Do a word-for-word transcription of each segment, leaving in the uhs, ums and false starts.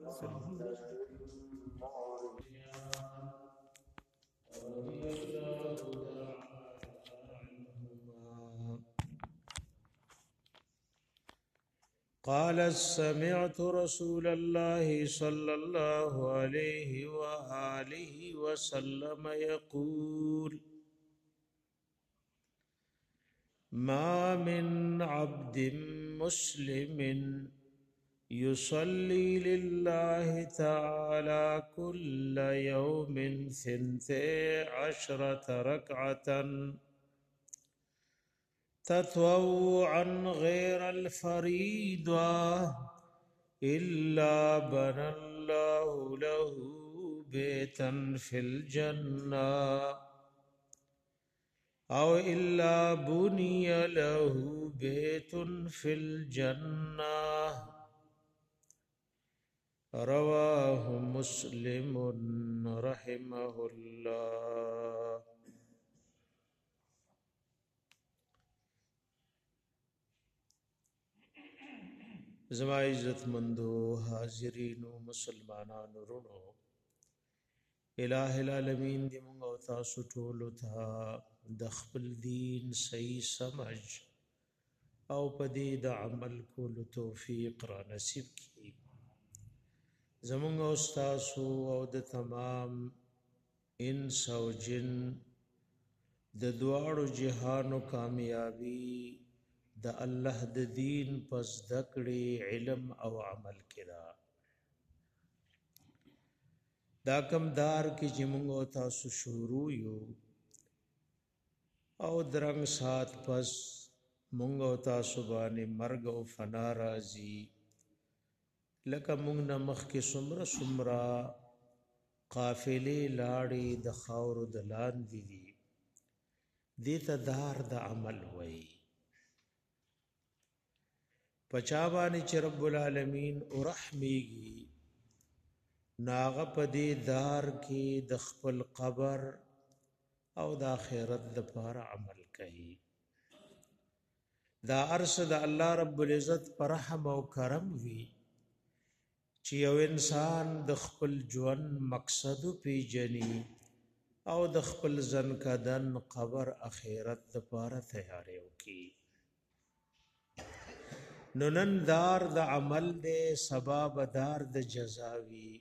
قال سمعت رسول الله صلى الله عليه وآله وسلم يقول ما من عبد مسلم يصلي لله تعالى كل يوم ثنتي عشرة ركعة تطوعا غير الفريضة إلا بنى الله له بيتا في الجنة أو إلا بني له بيت في الجنة رواه مسلم رحمه الله. زما عزت مندو حاضرینو مسلمانانو رونو الہ العالمین دی مونږ او تاسو ټول ته د خپل دین صحیح سمجھ او پدې د عمل کولو توفیق را نصیب کړي. زمونږ او تاسو او د تمام انس او جن د دواړو جهانو کامیابی د الله د دین پس دکړي علم او عمل کړه. دا کم دار کی چې موږ او تاسو شروع یو او درنګ سات پس موږ او تاسو باندې مرګ او فنا راځي لکه موږ نه مخ کې سمره سمرا قافلې لاړې د خاور د لاندې دي دې ته دار د عمل وای پچا باندې چې رب العالمین ورحمیږي ناغه پدې دار کې د خپل قبر او د آخرت لپاره عمل کوي. دا ارش د الله رب العزت پر رحم او کرم وی چې یو انسان د خپل ژوند مقصد پیژني او د خپل ځن کدن قبر آخرت لپاره تیاری وکړي. نو نن دار د عمل دې سبب دار د جزاوی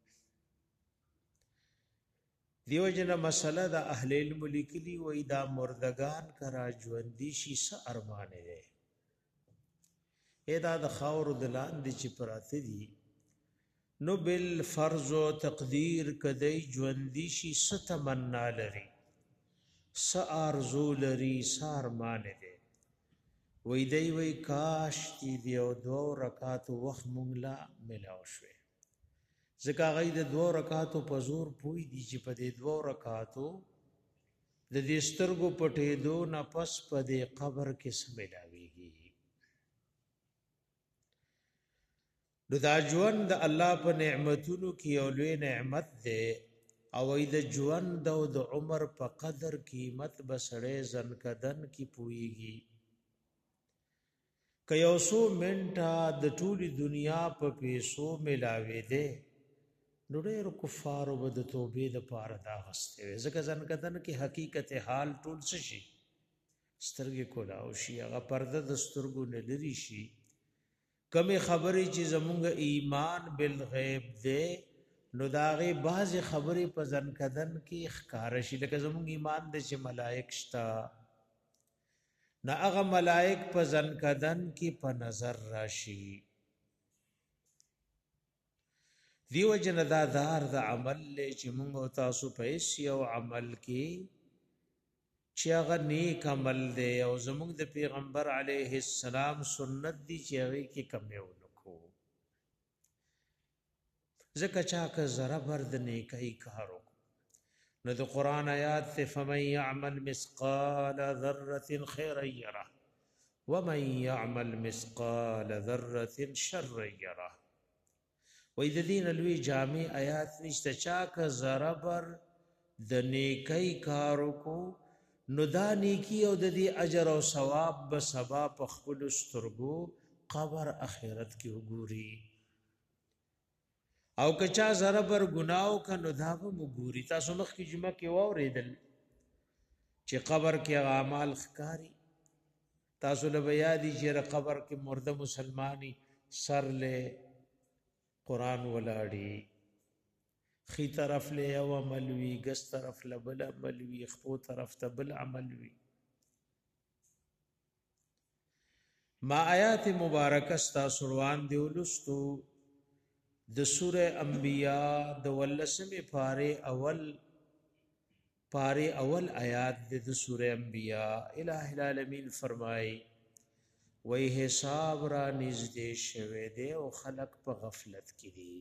دیو جن مسله د اهل علم لیکلی وای دا مردگان کرا ژوندې شي س ارمان دی ادا د خاور د لاندې چې پراته دي نو بل فرض او تقدیر کدی ژوندې شي س تمنا لري س ارزو لري س ارمان دی وای دی وای کاش دی دیو دو رکعات وخت مونږ لا ملاو شوه ځکه غي د دوه رکعاتو په زور پوي دي چې په دې دوه رکعاتو د دې سترګو پټې دو نه پس په دې قبر کې سملاويږي. نو دا ژوند د الله په نعمتونو کې یو لوی نعمت ده او د ژوند او د عمر په قدر قیمت بسړې ځن کدن کې پويږي. که یو سو منټه د ټولي دنیا په پیسو ملاوي ده نو ډېر کفار وبد توبې د پاره دا غسته ځکه ځن کدن کې حقیقت حال ټول څه شي سترګې کولا او شي هغه پرده د سترګو نه لري شي کمه خبرې چې زمونږ ایمان بالغیب ده نو داغه بعض خبرې په ځن کدن کې ښکار شي لکه زمونږ ایمان د چې ملائک شتا نه هغه ملائک په ځن کدن کې په نظر راشي. دیو جن دا دار د عمل له چې موږ او تاسو په هیڅ یو عمل کې چې هغه نیک عمل دی او زموږ د پیغمبر علیه السلام سنت دی چې هغه کې کم یو نکو ځکه چا که زره بر د نیکۍ کارو نو د قران آیات ته فمن يعمل مثقال ذره خيرا يره ومن يعمل مثقال ذره شرا يره. وې د دین لوی جامع آیات نشته چا که زربر د نیکی کارو کو نو دا نیکی او د دې اجر او ثواب به سبا په خپل سترګو قبر اخرت کې وګوري. او کچا زره بر ګناو کنو دا به مګوري تاسو مخ کی جمعه کې واوریدل چې قبر کې اعمال ښکاری تاسو له بیادی چې قبر کې مرده مسلمانی سر له قران ولاړی خي طرف له او عملوي ګس طرف له بل عملوي خپو طرف ته بل عملوي ما آیات مبارکه ستا سروان دی ولستو د سوره انبیاء د ولسمه پاره اول پاره اول آیات د سوره انبیاء الہ العالمین فرمای وای حساب را نږدې شوه دی او خلق په غفلت کې دي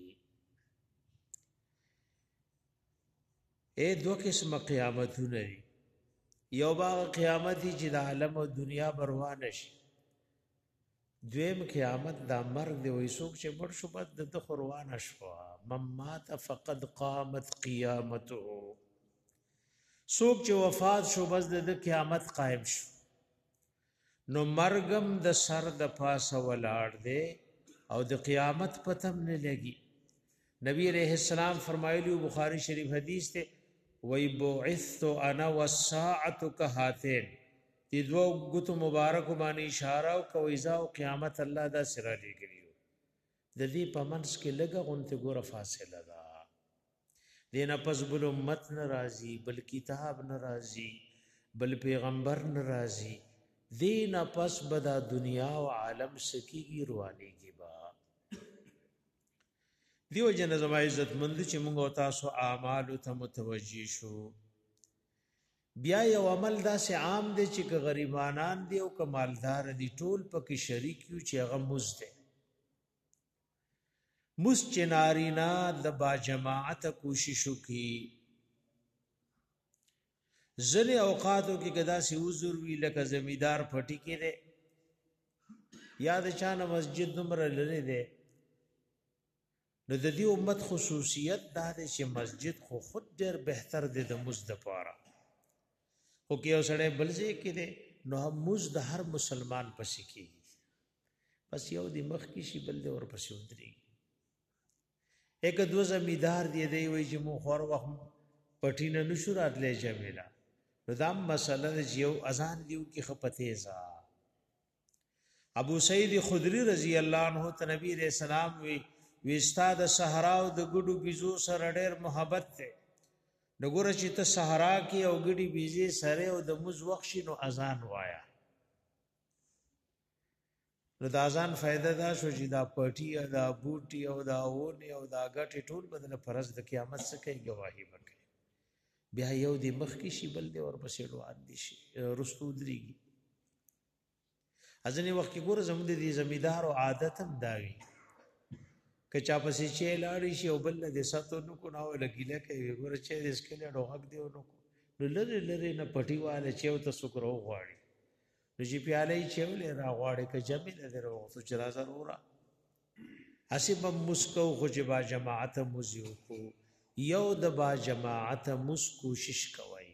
اے دو قسم قیامتونه دي یو باغ قیامت چې د عالم او دنیا بروان شي دویم قیامت دا مرګ دی وای څوک چې مړ شو بد د خروان شو ممات فقد قامت قیامته څوک چې وفات شو بس د قیامت قائم شو نو مرګم د سر د پاسه ولاړ دی او د قیامت پتم نه لګي نبی علیہ السلام فرمایلی بخاری شریف حدیث ته وای بعثت انا والساعه كهاتين دې دوه غوتو مبارک باندې اشاره او کویزا او قیامت الله دا سره لګریو د دې پمنس کې لګه غونته ګوره فاصله ده دینه پس بل امت ناراضي بل کتاب ناراضي بل پیغمبر ناراضي دینه پس بدا دنیا او عالم سکیږي روانيږي با دیو جن زما عزت مند چې موږ او تاسو اعمال ته متوجي شو بیا یو عمل دا سه عام دی چې غریبانان دی او کمالدار دی ټول پکې شریک یو چې هغه مزده مسچنارینا د با جماعت کوشش کی زل اوقاتو کې گدا سی حضور وی لکه زمیدار پټی کې ده یاد چانه مسجد نمبر لری ده نو د دې امت خصوصیت دا ده چې مسجد خو خود ډیر بهتر ده د مزد پاره خو کې اوسړې بلځي کې ده نو هم مزد هر مسلمان پسې کی بس یو د مخ کې شی بل ده ور پسې ودري ایک دو زمیدار دی دی وی چې مو خور وخت پټینه نشو راتلې جمیلا ردام مسله یو اذان دیو کی خپتهزا ابو سعید خدری رضی الله عنه ته نبی رسول الله وی وی استاد صحرا او د ګډو بيزو سره ډېر محبت ته نګور چې ته صحرا کې او ګډي بيزي سره او د مز وخت نو اذان وایا نو د اذان فائدہ دا شو چې دا پټي دا بوټي او دا ونه او دا غټي ټول بدل فرض د قیامت څخه کوي گواہی ورکړي بیا یو د مخ کې شی بل دی اور پسې روان دي شي رستو دريږي ازنه وخت کې ګور زموږ د زمیدار او عادت هم داوي کچا پسې چې لاړی شي او بل د ساتو نو کو ناو لګیله کوي ګور چې د اسکل ډو حق دی نو نو لری لری نه پټي والے چې او تاسو کرو غواړي رجی پیاله چې ولې را غواړي ک جمع نه درو تو چر ضرورا حسب مسکو خو چې با جماعت مزیو کو یو د با جماعت مس کوشش کوي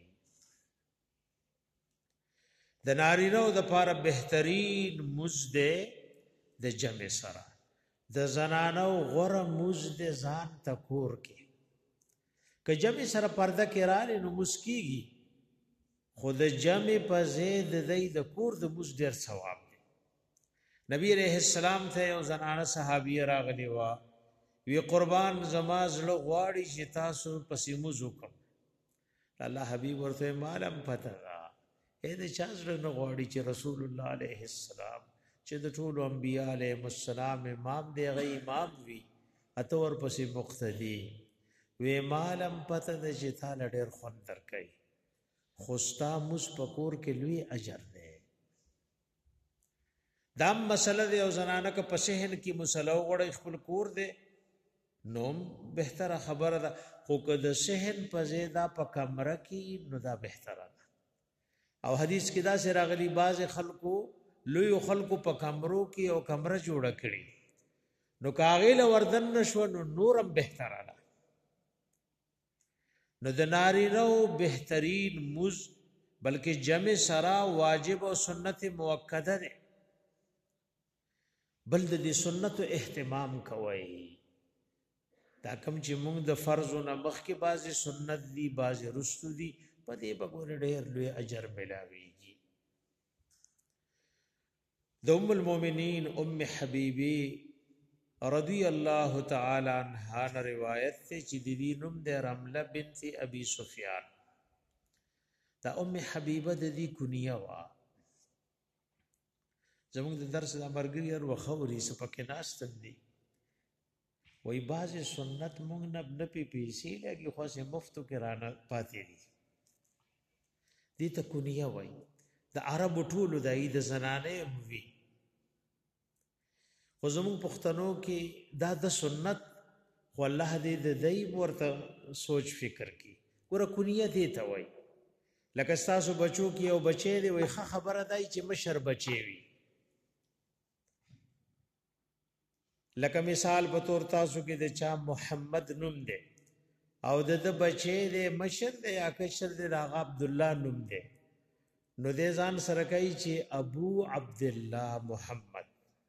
د نارینو د پاره بهترین مزده د جمع سره د زنانو غره مزده ځان تکور کې ک جمع سره پرده کې راړي نو مسکیږي خود جمع په زید د د کور د مز ډیر ثواب دی نبی علیہ السلام ته یو زنانه صحابی راغلی وا وی قربان زما زړه غواړي چې تاسو پسې مز وکم الله حبیب ورته مالم پته اې د چا زړه نه غواړي چې رسول الله علیه السلام چې د ټول انبیاء علیهم السلام امام دی غي امام وی اته ور پسې مقتدی وی مالم پته د چې تعالی ډیر خوند درکې خوستا مس پکور کې لوی اجر ده دام مسله دی او زنانه ک پسهن کی مسلو غړ خپل کور ده نوم بهتره خبره ده خو که د سهن په زیدا په کمره کې نو دا بهتره ده او حدیث کې دا سره غلی باز خلکو لوی خلکو په کمرو کې او کمره جوړه کړي نو کاغیل وردن نشو نو نورم بهتره ده نو د نارینو بهترین مز بلکې جمع سرا واجب او سنت موکده ده بل د دې سنت اهتمام کوي دا کم چې موږ د فرض نه مخکې بعضې سنت دي بعضې رستو دي په دې به ګورې ډېر لوی اجر ملاویږي. د ام المؤمنین ام حبیبی رضی الله تعالی عنها نه روایت ته چې د دې نوم د رمله بنت ابي سفیان. دا ام حبیبه د دې کنیه وا. زموږ د درس د مرګري ور وخوري سپکه ناستم دي وای بعض سنت مونږ نه نه پی پیسې لګي خو سه مفتو کې رانه پاتې دي. دې ته کنیه وای. د عربو ټولو د عید زنانه وي خو زموږ پښتنو کې دا د سنت خو الله دې د دای ورته سوچ فکر کی ګوره کنیه دې ته وای. لکه تاسو بچو کې او بچی دی وای ښه خبره دی چې مشر بچی وي. لکه مثال په تور تاسو کې د چا محمد نوم دی او د د بچی دی مشر دی یا کشر دی هغه عبد الله نوم دی نو دې ځان سره کوي چې ابو عبد الله محمد.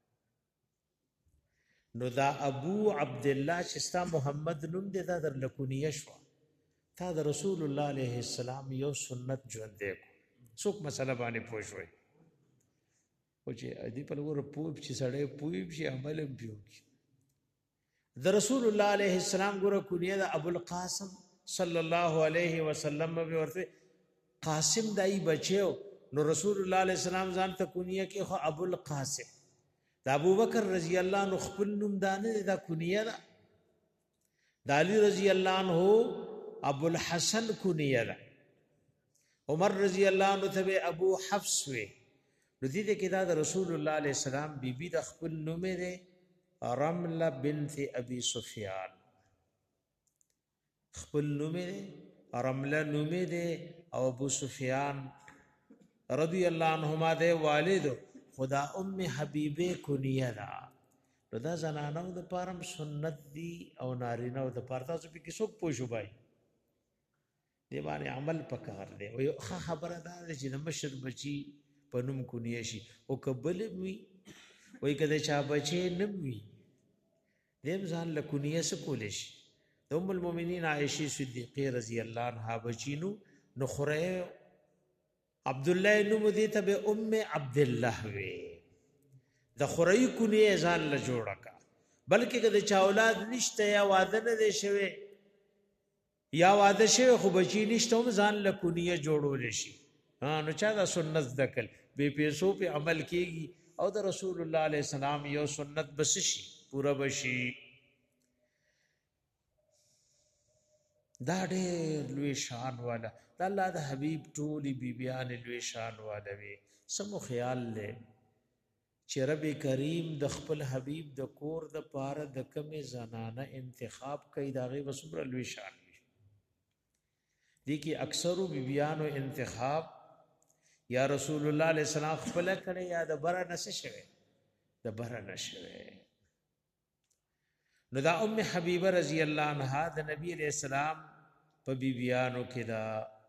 نو دا ابو عبد الله چې ستا محمد نوم دی دا در لکونیه شو. تا د رسول الله علیه السلام یو سنت ژوند دی څوک مسله باندې پوه شوی او چې دې په لور پوه چې سړی پوه شي عمل هم پیو کی. د رسول الله علیه السلام ګوره کنیه د ابو القاسم صلی الله علیه وسلم به ورته قاسم دای بچو نو رسول الله علیه السلام ځان ته کنیه کې خو ابو القاسم. د ابو بکر رضی الله عنه خپل نوم دانه دا کنیه ده. د علی رضی الله عنه ابو الحسن کنیه ده. عمر رضی الله عنه ته ابو حفص وی. نو دې کې دا د رسول الله علیه السلام بیبي د خپل نوم ده رمله بنت ابي سفیان. خپل نوم ده رمله نوم ده او ابو سفیان رضی الله عنهما ده والد خدا ام حبیبه کنیه ده. نو دا زنانو د پارم سنت دی او نارینو د پاره تاسو په کې څوک پوښو بای دی باندې عمل پکار دی او ښه خبره ده چې د مشر بچي پنوم کنیه شي او کبل وی وای کده چا بچي نه وی دیم ځان له کنیه سکول شي. د ام المؤمنین عائشه صدیقه رضی الله عنها بچینو نو خره عبد الله نو مدی ته به ام عبد الله وی. د خوري کنیه ځان له جوړه کا بلکې کده چا اولاد نشته یا واده نه دی شوی یا واده شوی خو بچی نشته هم ځان له کنیه جوړول شي. ها نو چا دا سنت دکل بے پیسو په عمل کیږي او د رسول الله علیه السلام یو سنت بس شي پورا بشي. دا ډېر لوی شان والا د الله د حبیب ټولي بیبیان لوی شان والا وي. سمو خیال لې چې رب کریم د خپل حبیب د کور د پاره د کمې زنانه انتخاب کوي دا غي وسمره لوی شان وي. دي کې اکثرو بیبیانو انتخاب یا رسول الله علیه السلام خپل کړي یا د بره نشه شوی د بره نشوي. نو دا ام حبیبه رضی الله عنها د نبی علیہ السلام په بیبیانو کې دا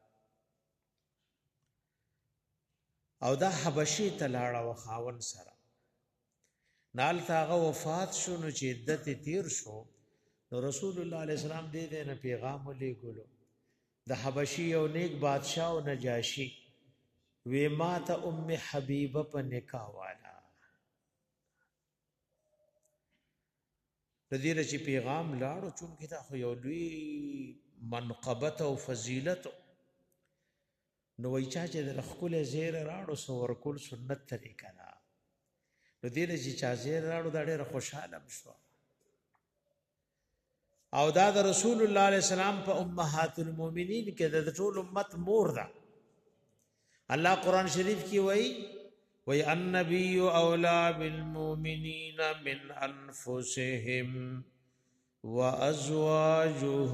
او دا حبشي تلاړه و خاون سره نال تاغه وفات شو نو چې عدت تیر شو نو رسول الله علیه السلام دې دې نه پیغام ولېګلو د حبشي او نیک بادشاہ او نجاشی وی مات ام حبیبه په نکاح والا د دې چې پیغام لاړو چون کې دا خو یو لوی منقبت او فضیلت نو وای چا چې د خپل زیر راړو سو ورکول سنت طریقه ده نو دې چې چا زیر راړو دا ډېر خوشاله شو او دا د رسول الله علیه السلام په امهات المؤمنین کې د ټول امت مور ده. الله قرآن شریف کی وئی وی النبی اولا بالمؤمنین من انفسهم وازواجه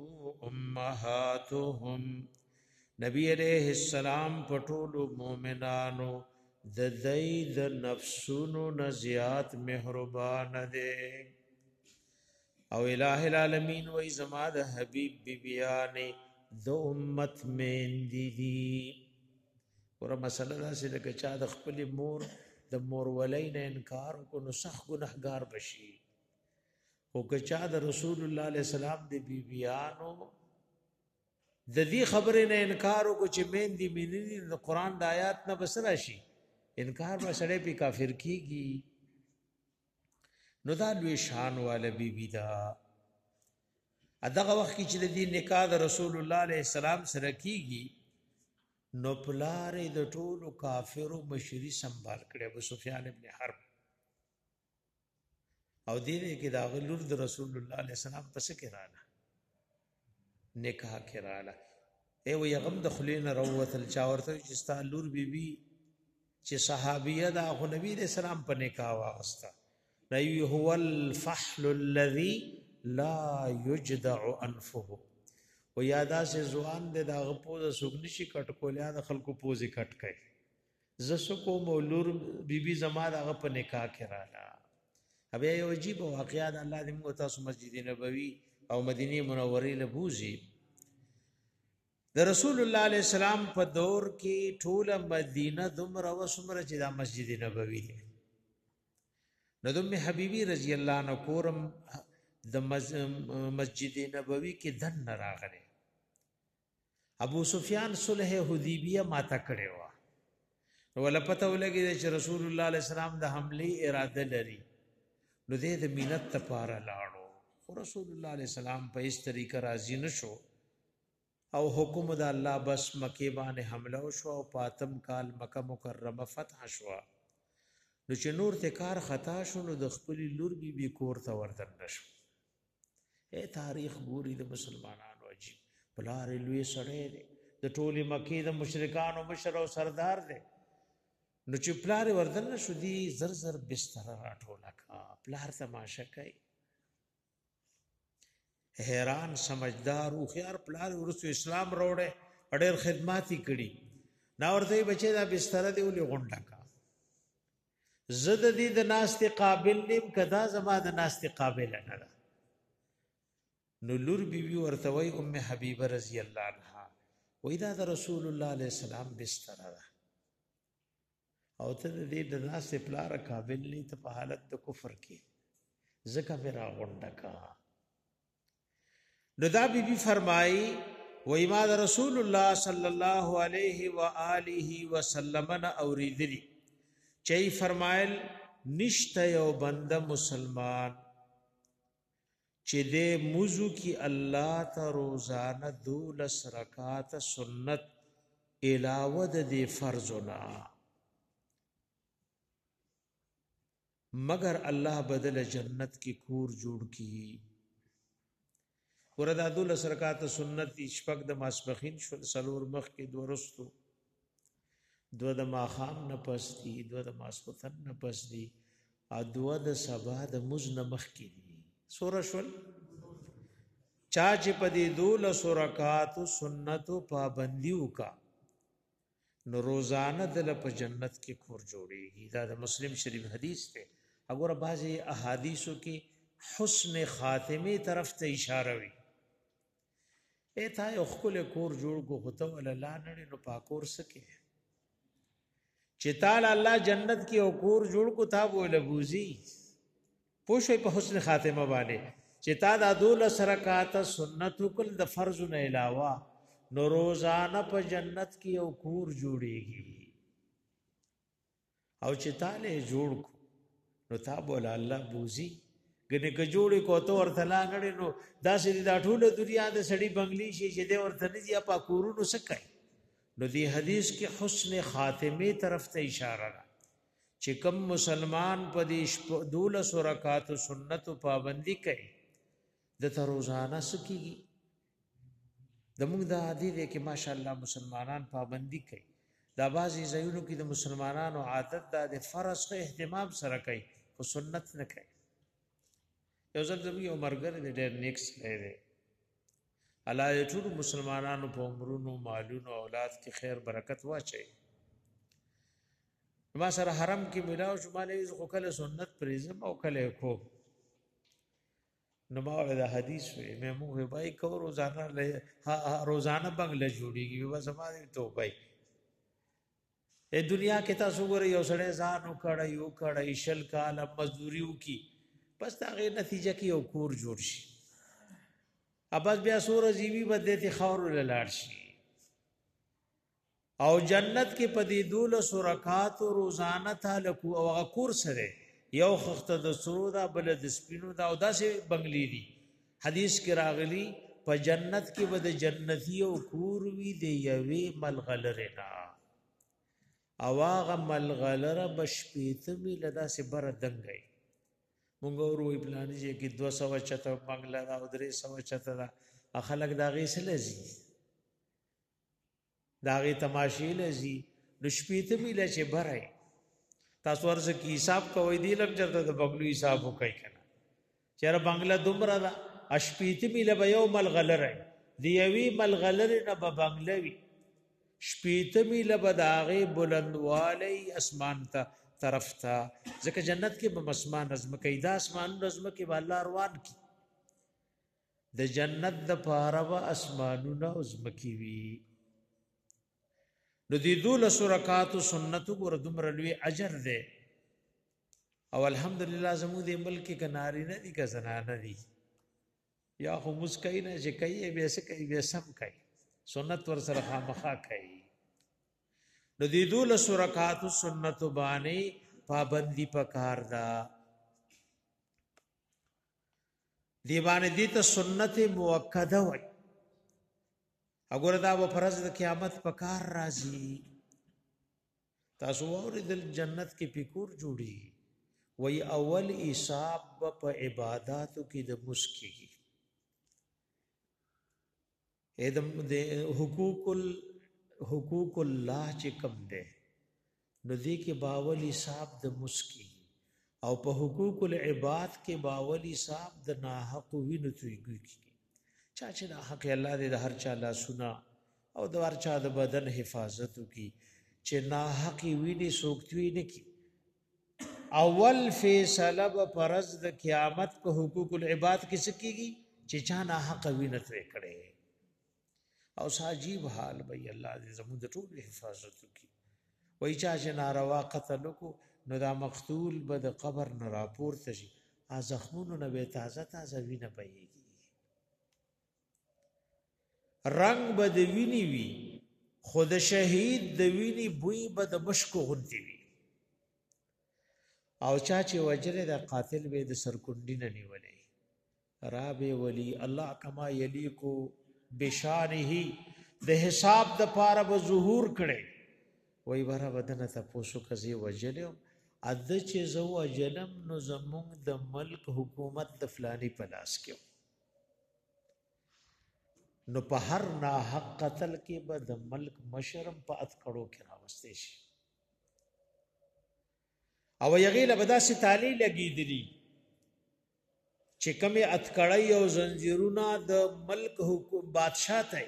امهاتهم. نبی علیہ السلام پټول مومنانو د دای د نفسونو نزیات مهربان دے او الہ العالمین وی زما د حبیب بیبیان د امت من دی دی. ور مسله دا چې لکه چا د خپل مور د مور ولین انکار کو نو سخت ګناهګار بشي او کچا د رسول الله علیه السلام د بیبیانو د دې خبرې نه انکار وکړي چې مين دي مينې د قران د آیات نه بس راشي انکار به سړی په کافر کیږي نو دا لوی شان والا بیبی دا اداغه وخت کې چې د دې نکاح د رسول الله علیه السلام سره کیږي نو پلار د ټولو کافرو مشری سنبال کړي ابو سفیان ابن حرب او دې کې دا غلور د رسول الله علیه السلام پس کې رااله نکاح کې رااله ای و یغم د خلین روت الچاورته چې ستا لور بیبي چې صحابیه دا خو نبی رسول الله په نکاح واغستا نبی هو الفحل الذي لا يجدع انفه و یادا سے زوان دے دا غپوز سګنشي کټ کولیا د خلکو پوزي کټ کړي زسو کو مولور بیبي زما دا غپ نکاح کې رااله ابي یو عجیب واقعات الله دې موږ تاسو مسجد نبوي او مدینه منوره له بوزي د رسول الله علیه السلام په دور کې ټوله مدینه دومره وسمره چې دا مسجد نبوي دی نو دم حبیبی رضی الله عنه کورم د مسجد نبوي کې دن راغله ابو سفیان صلح حدیبیه ماته کړي وا ولا پته ولګي چې رسول الله علیه السلام د حمله اراده لري نو دې د مینت لپاره لاړو خو رسول الله علیه السلام په اس طریقه راضی نشو او حکم د الله بس مکه باندې حمله وشو او پاتم کال مکه مکرمه فتح شو نو چې نور ته کار خطا شو نو د خپل لور بي بي کور ته ورتل نشو اے تاریخ ګوري د مسلمانانو عجیب بلار لوی سړی دی د ټولي مکه د مشرکانو مشر او سردار دی نو چې پلار ورتل نشو دی زر زر بستر راټوله کا پلار تماشا کوي حیران سمجھدار او خيار پلار ورسو اسلام روړې اډېر خدماتي کړي نا ورته بچي دا بستر دی ولې غونډه کا زد دې د ناست قابل نیم کدا زما د ناست قابل نه ده نو لور بیبي ورته وای ام حبیبه رضی الله عنها وای دا د رسول الله علیه السلام بستر ده او ته دې د ناست پلار قابل نه ته په حالت د کفر کې زکه میرا غونډه کا نو دا بی بی فرمائی و ایماد رسول اللہ صلی اللہ علیہ وآلہ وسلم اوریدلی چئی فرمائل نشت یو بند مسلمان چی دے موزو کی اللہ تا روزان دولس رکات سنت علاوہ دے فرضنا مگر اللہ بدل جنت کی کور جوڑ کی وردا دول سرکات سنت شپږ د ماسپخین شو سلور مخ کې دو رستو دو د ماخام نه پستی دو د ماسپتن نه پستی ا دو د سبا د مز نه مخ کې دي سور شول چا چې په دې دول سرکات سنت پابندیو کا نو روزانه د په جنت کې کور جوړيږي دا د مسلم شریف حدیث ته وګوره بعضی احادیثو کې حسن خاتمه طرف ته اشاره وي اے تا یو خپل کور جوړ کو هوته ول الله نړۍ نو پاکور سکے چې تعالی الله جنت کې او کور جوړ کو تا بوله بوزي پوښې په حسن خاتمه باندې چې تا د دول سرکات سنت کل د فرض نه علاوه نو روزانه په جنت کې او کور جوړيږي او چې تعالی جوړ کو نو تا بوله الله بوزي ګنې ک جوړې کو ته ورته لاغړې نو دا سې دا ټول دنیا د سړی بنگلی شي چې دې ورته نه دی په کورونو سکای نو دی حدیث کې حسن خاتمه طرف ته اشاره ده چې کم مسلمان په دې دولس رکعات سنت پابندي کوي د ته روزانه سکیږي د موږ د عادي دې کې ماشاءالله مسلمانان پابندي کوي دا بازي زینو کې د مسلمانانو عادت د فرض ته اهتمام سره کوي او سنت نه کوي یو ځل زموږ یو مرګر دې ډېر نیکس لري الله دې ټول مسلمانانو په عمرونو مالونو اولاد کې خیر برکت واچي ما سره حرم کې ملاو شماله خو کله سنت پریزم او کله کو نو ما دا حدیث وي مې موږ به کو روزانه روزانه بنگله جوړيږي و زماده توبه اے دنیا کې تاسو ګورئ یو سړی ځان وکړای یو کړای شل کال مزدوریو کی پس دا غي نتیجه کې یو کور جوړ شي اباس بیا سور جیوی بدته خور لاړ شي او جنت کې پدې دول سرکات روزانه تعالی کو او کور سره یو خخته د سرودا بل د سپینو دا او داسې بنگلی دي حدیث کې راغلی په جنت کې بد جنتی او کور وی دی یوي ملغلرنا اواغه ملغلره بشپیته می لدا سه بر دنګي مونږ وروي پلان چې کې دو سو چته بنگلا دا او درې سو چته دا خلک دا غي سلزي دا غي تماشې لزي نشپیته می لچې برای تاسو ورځ کې حساب کوي دی لږ چرته د بنگلو حساب وکای کنه چیرې بنگلا دومره دا اشپیته می له یو ملغلره دی یوي ملغلره نه به بنگلوي شپیته می له بداغه بلندوالی اسمان ته طرف ته ځکه جنت کې به اسمان نظم کوي دا اسمان نظم کې به الله روان کی د جنت د پاره و اسمانونه نظم کی وی نو دی دول سرکات سنت ګور دمر لوی اجر ده او الحمدلله زمو دې ملک کناری نه دي که زنانه دي یا خو مسکای نه چې کوي به څه کوي به سم کوي سنت ور سره خامخا کوي نو دی دول سرکات سنت باندې پابندی پکار دا دی باندې دي ته سنت موکده وای اگر دا و فرض د قیامت پکار راځي تاسو اوریدل جنت کې فکر جوړي وای اول حساب په عبادتو کې د مسکی ادم د حقوق ال حقوق الله چې کم ده نو دې کې باول حساب د مسکی او په حقوق العباد کې باول حساب د ناحق وینو تویږي چا چې د حق الله دې د هر چا لا سنا او د هر چا د بدن حفاظت کی چې ناحق ویني سوکتوي نه کی اول فیصله په فرض د قیامت په حقوق العباد کې سکیږي چې چا ناحق ویني ترې کړي او ساجیب حال به الله دې زموږ د ټول حفاظت کی وای چا چې ناروا قتل کو نو دا مقتول به د قبر نه راپورته شي ا زخمونو نه به تازه تازه وینه بهيږي رنگ به د ویني وی خود شهید د ویني بوی به د مشکو غنتی وی او چا چې وجره د قاتل به د سرکونډی نه نیولې رابه ولی الله کما یلیکو بشانه د حساب د پاره به ظهور کړي وای بره بدن ته پوسو کزي وجلم اد چې زو وجلم نو زمونږ د ملک حکومت د فلانی پلاس کې نو په هر نا حق قتل کې به د ملک مشرم په اتکړو کې راوستي شي او یغیله بدا سي تعالی لګیدلی چې کومه اتکړی او زنجیرونه د ملک حکومت بادشاہ ته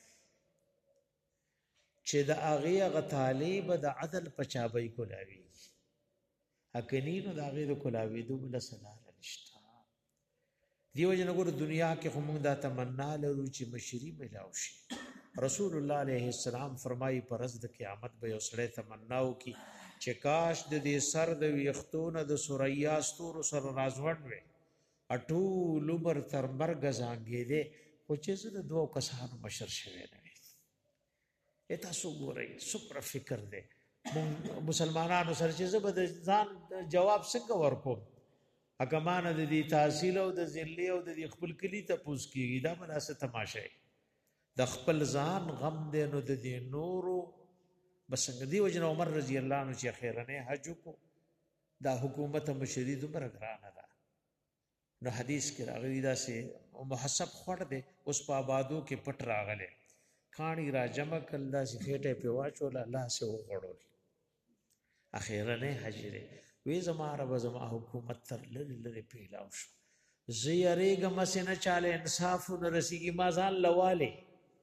چې د اغه غتالی به د عدل پچابای کولاوي اکنینو د اغه د کولاوي دوبله سلام نشتا دیو جن ګور دنیا کې هم دا تمنا لرو چې مشری ملاو شي رسول الله علیه السلام فرمایي پرز د قیامت به اوسړه تمناو کی چې کاش د دې سر د ویختونه د سوریا ستور سر رازوړ وي اټول عمر تر مرګ زانګې دي خو چې زه د دوه کسانو مشر شوی نه وي اته سو ګورئ سپر فکر دی مسلمانانو سره چې زه به ځان جواب څنګه ورکوم اګمانه د دې تحصیل او د ذلی او د خپل کلی ته پوس کیږي دا مناسه تماشه د خپل ځان غم دې نو د دې نورو بسنګ دی وجنه عمر رضی الله عنه چې خیرنه حج کو دا حکومت مشری دومره ګرانه ده نو حدیث کې راغلی دا سه محسب خړ دې اوس په آبادو کې پټ راغله کانی را جمع کړل دا سه فېټه په واچول الله سه وغړول اخیرنه حج دې وی زما رب زما حکومت تر لری لری پیلاو شو زیریګه مسنه چاله انصاف نرسیږي ما ځان لواله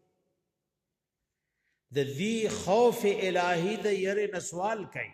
د دې خوف الهی د ير نسوال کوي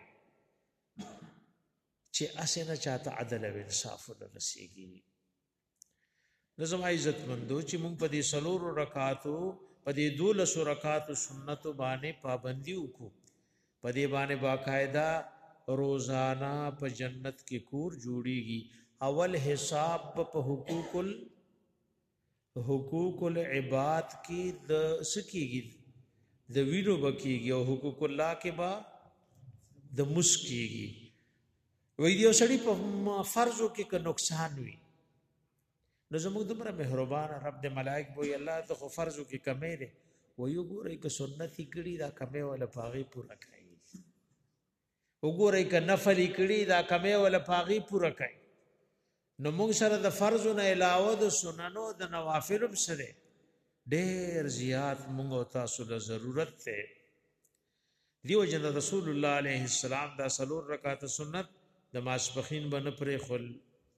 چې اسنه چاته عدل او انصاف نرسیږي نظم عزت مندو چې مونږ په دې سلور رکعاتو په دې دولس رکعاتو سنت باندې پابندي وکړو په دې باندې باقاعده روزانه په جنت کې کور جوړیږي اول حساب په حقوق ال حقوق العباد کی د سکیږي د وینو بکیږي او حقوق الله کې با د مسکیږي وې دی سړی په فرضو کې که نقصان وي نو زموږ دومره مهربان رب د ملائک وې الله ته خو فرضو کې کمې ده وې وګورئ که سنتي کړي دا کمې ولا پاغي پورا کوي وګورئ که نفل کړي دا کمې ولا پاغي پورا کوي نو موږ سره د فرض نه علاوه د سننو د نوافل سره ډېر زیات موږ تاسو له ضرورت ته دیو جن رسول الله علیه السلام دا سلور رکعات سنت د ماسپخین بن پرې خل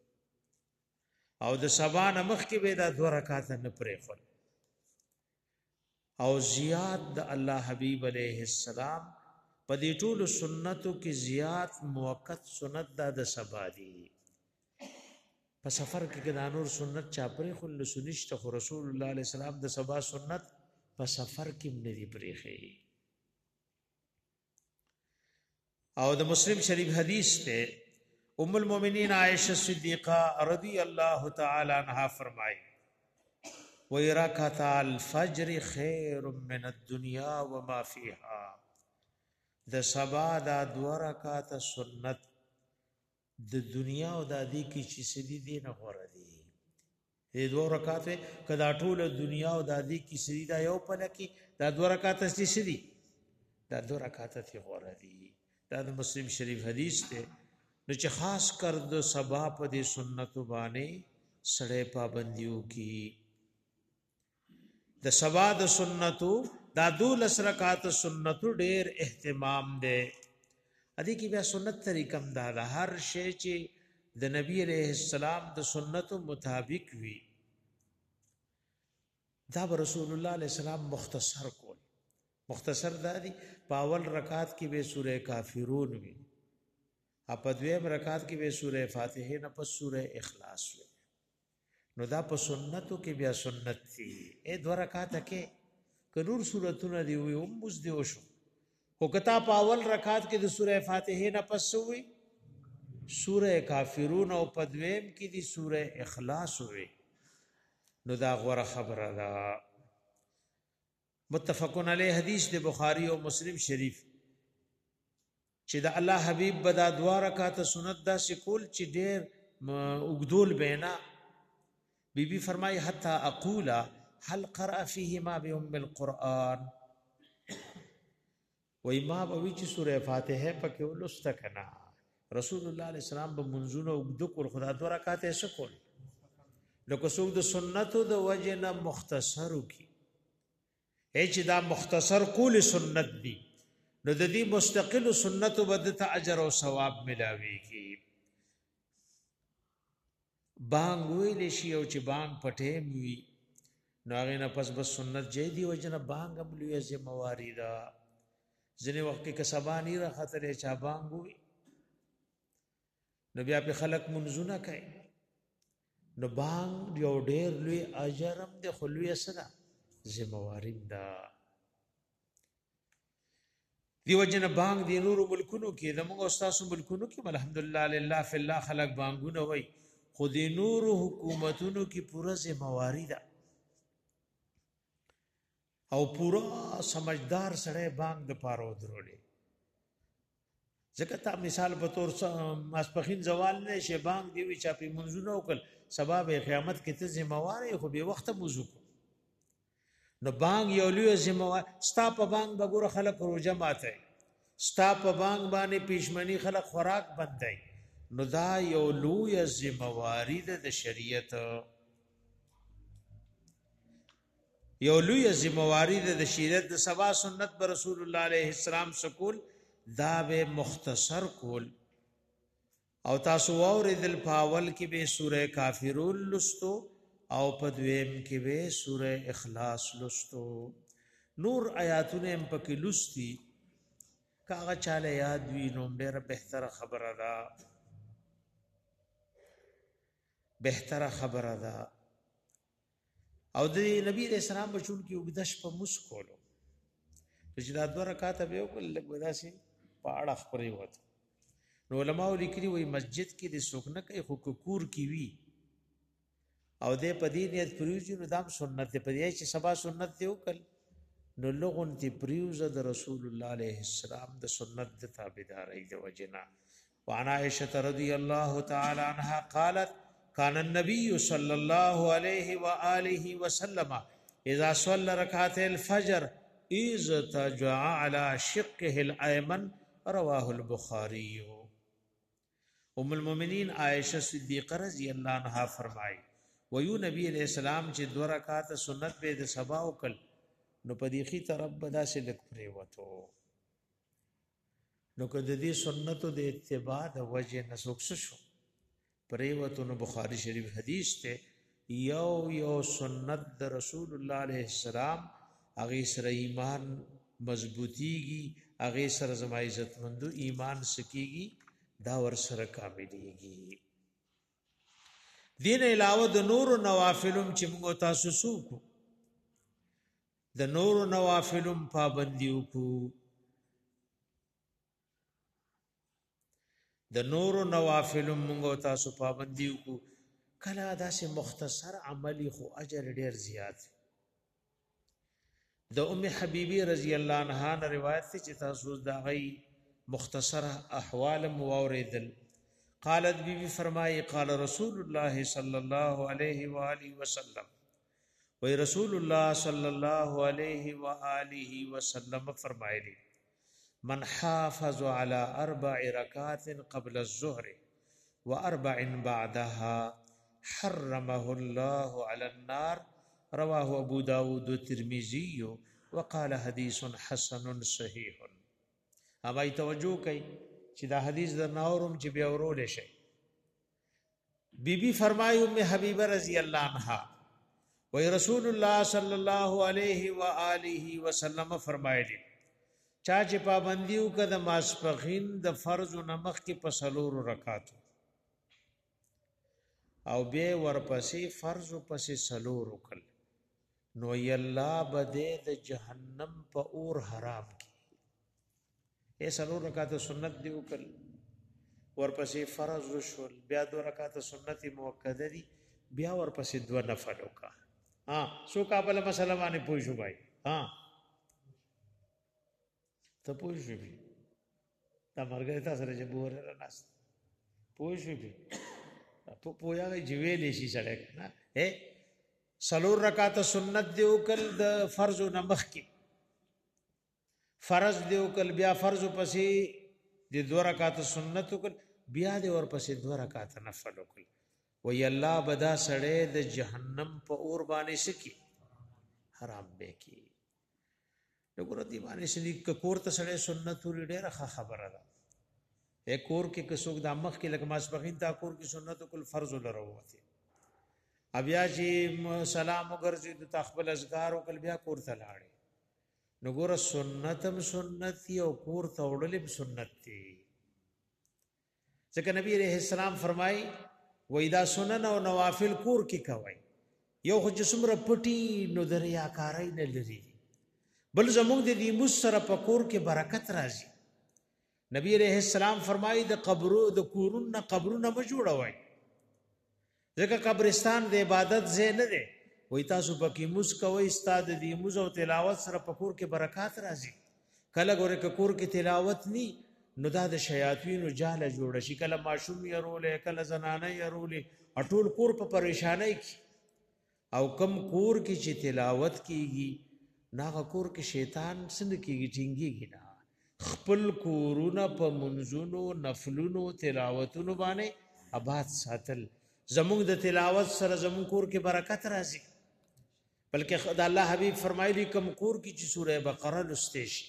او د سبا نمخ کې به دا دو رکعات نه پرې خل او زیات د الله حبیب علیه السلام په دې ټول سنتو کې زیات موقت سنت دا د سبا دی په سفر کې د انور سنت چا پرې خل سنشت خو رسول الله علیه السلام د سبا سنت په سفر کې نه دی پرې خي او د مسلم شریف حدیث ته ام المؤمنین عائشہ صدیقہ رضی اللہ تعالی عنہا فرمائی وَيَرَكَتَ الْفَجْرِ خَيْرٌ مِّنَ الدُّنْيَا وَمَا فِيهَا د سبا دا دو رکعات سنت د دنیا او د دې کې چې سدي دي نه غوړه دي دې دو رکعات کدا ټول دنیا او د دې کې سدي دا یو په لکه دا دو رکعات چې سدي دا دو رکعات ته غوړه دي دا د مسلم شریف حدیث ته نو چې خاص کر د سبا په دې سنت باندې سړې پابندیو کی د سبا د سنتو دا دولس رکعات سنتو ډېر اهتمام ده ادي کې بیا سنت طریقم دا هر شی چې د نبی عليه السلام د سنتو مطابق وي دا رسول الله عليه السلام مختصر کول مختصر دا دی پاول رکعات کې به سوره کافرون وي اپ دویم رکعات کې به سوره فاتحه نه پس سوره اخلاص وي نو دا په سنتو کې بیا سنت دي اے دو رکعات کې کنور سورتونه دی وي هم مز دی وشو کو کتا پاول رکعات کې د سوره فاتحه نه پس وي سوره کافرون او په دویم کې دی سوره اخلاص وي نو دا غوړه خبره ده متفقون علی حدیث د بخاری او مسلم شریف چې د الله حبیب بدا دوا رکعات سنت دا سکول چې ډېر وګدول بینا بی بی فرمای حتا اقول هل قرأ فيهما بأم القرآن وای ما به چې سوره فاتحه پکې ولست کنا رسول الله علیه السلام به منځونه وګد کول خدا دوا رکعات یې سکول لکه څوک د سنتو د وجه نه مختصر کی چې دا مختصر کول سنت دی نو د دې مستقل سنت بدته اجر او ثواب ملاويږي بانګ ویل شي او چې بانګ پټه وي نو هغه نه پس بس سنت جې دی وجنه بانګ هم لوی ذمہواری ده ځنه وخت کې کسبانی را خطر چا بانګ وي نو بیا په خلق منځونه کوي نو بانګ یو ډېر لوی اجر هم د خلوی سره ذمہواری ده دیو جن بانگ دی نور ملکونو کې د موږ استادو ملکونو کې الحمدلله لله فی الله خلق بانګونه وای خو دی نور حکومتونو کې پوره ذمہواری ده او پورا سمجھدار سره بانگ د پاره درولې ځکه تا مثال په تور ماسپخین زوال نه شي بانگ دی وی چا په منځونو وکړ سبب قیامت کې ته ذمہواری خو به وخت موضوع نو بانگ یو لوی ذمہ ستا په بانگ بګور خلق روزه ماته ستا په بانگ باندې پیشمنی خلق خوراک بندای نو دا یو لوی ذمہواری ده د شریعت یو لوی ذمہواری ده د شریعت د سبا سنت پر رسول الله علیه السلام سکول دا به مختصر کول او تاسو اوریدل پاول کې به سوره کافرون لستو او پدویم کې به سوره اخلاص لستو نور آیاتونه هم پکې لستی کاغه چاله یاد وی نو ډېر بهتره خبره ده بهتره خبره ده او د نبی رسول الله بچون کې وګدش په مسکولو چې دا دوه رکعات به وکړل لګ وداسي پاړه خبرې وته نو علماء لیکلي وي مسجد کې د څوک نه کوي خو کور کې وي او د پدې نیت پریوزي نو دام سنت په دې چې سبا سنت دی وکړ نو لغون تی پریوزه د رسول الله علیه السلام د سنت د تابعداري د وجنا وعن عائشه رضی الله تعالی عنها قالت كان النبي صلى الله عليه واله وسلم اذا صلى ركعتي الفجر اضطجع على شقه الايمن رواه البخاري ام المؤمنین عائشہ صدیقہ رضی اللہ عنہا فرمائی ویو نبی علیہ السلام چې دو رکعات سنت به د سبا وکړ نو په دیخي طرف بدا سے لک پرې وته نو کده دې سنتو د اتباع د وجه نسوکس شو پرې وته نو بخاری شریف حدیث ته یو یو سنت د رسول الله علیه السلام هغه سره ایمان مضبوطیږي هغه سره زما عزت مندو ایمان سکیږي دا ور سره کاملېږي دین علاوه د نور نوافلم چې موږ تاسو سوکو د نور نوافلم پابندي وکړو د نور نوافلم موږ تاسو پابندي وکړو کله دا سه مختصر عملی خو اجر ډیر زیات د ام حبیبی رضی الله عنها روایت چې تاسو دا غي مختصر احوال موریدل قالت بی بی فرمائی قال رسول الله صلی الله علیه وآلہ وسلم وی رسول الله صلی الله علیه وآلہ وسلم فرمائے لی من حافظ على اربع رکعات قبل الظهر واربع بعدها حرمه الله على النار رواه ابو داود والترمذي وقال حديث حسن صحيح اما توجه کوي چې دا حدیث د ناورم چې بیا ورول شي بیبي فرمایي ام حبیبه رضی الله عنها وی رسول الله صلی الله علیه و آله وسلم فرمایلی چا چې پابندیو کده ماسپخین د فرض او نمخ کې په سلور رکعات او به ورپسې فرض او پسې سلور وکړ نو یلا بده د جهنم په اور حرام کی اے سلور رکعات سنت دی وکړ ورپسې فرض وشول بیا دو رکعات سنت موکده دي بیا ورپسې دو نفل وکړه ها سو کابل مسله باندې پوه شو بھائی ها ته پوه شو بي دا مرګ ته سره چې بوره راس پوه شو بي په پویا جویلې شي سره نه اے سلور رکعات سنت دی وکړ د فرض او نمخ کې فرض دی وکړ بیا فرض پسې د دو رکعات سنت وکړ بیا د ور پسې دو رکعات نفل وکړ وی الله بدا سړې د جهنم په اور باندې سکی حرام به کی وګوره دی باندې سړي کور ته سړې سنت ور ډېره خبره ده یک کور کې کڅوګ د مخ کې لکه ماسپخین تا کور کې سنت کول فرض لروته بیا چې سلام وګرځي د تخبل اذکار وکړ بیا کور ته لاړې نو ګور سنتم سنت او کور ته وړلې سنت دي ځکه نبی عليه السلام فرمای وای دا سنن او نوافل کور کې کوي یو خو جسمره پټي نو دریا کارای نه لري بل زموږ د دې مسره په کور کې برکت راځي نبی عليه السلام فرمای د قبرو د کورونو قبرونه ما جوړوي ځکه قبرستان د عبادت ځای نه دی وای تاسو پکې موس کوي استاد دې موز او تلاوت سره په کور کې برکات راځي کله ګوره ک کور کې تلاوت ني نو دا د شیاطین او جاله جوړ شي کله ماشوم یې رولې کله زنانه یې رولې اټول کور په پریشانای کی او کم کور کې چې تلاوت کیږي ناغه کور کې شیطان څنګه کیږي ټینګيږي نه خپل کورونه په منځونو نفلونو تلاوتونو باندې آباد ساتل زموږ د تلاوت سره زموږ کور کې برکت راځي بلکې خدای الله حبیب فرمایلی کم کور کې چې سوره بقره لسته شي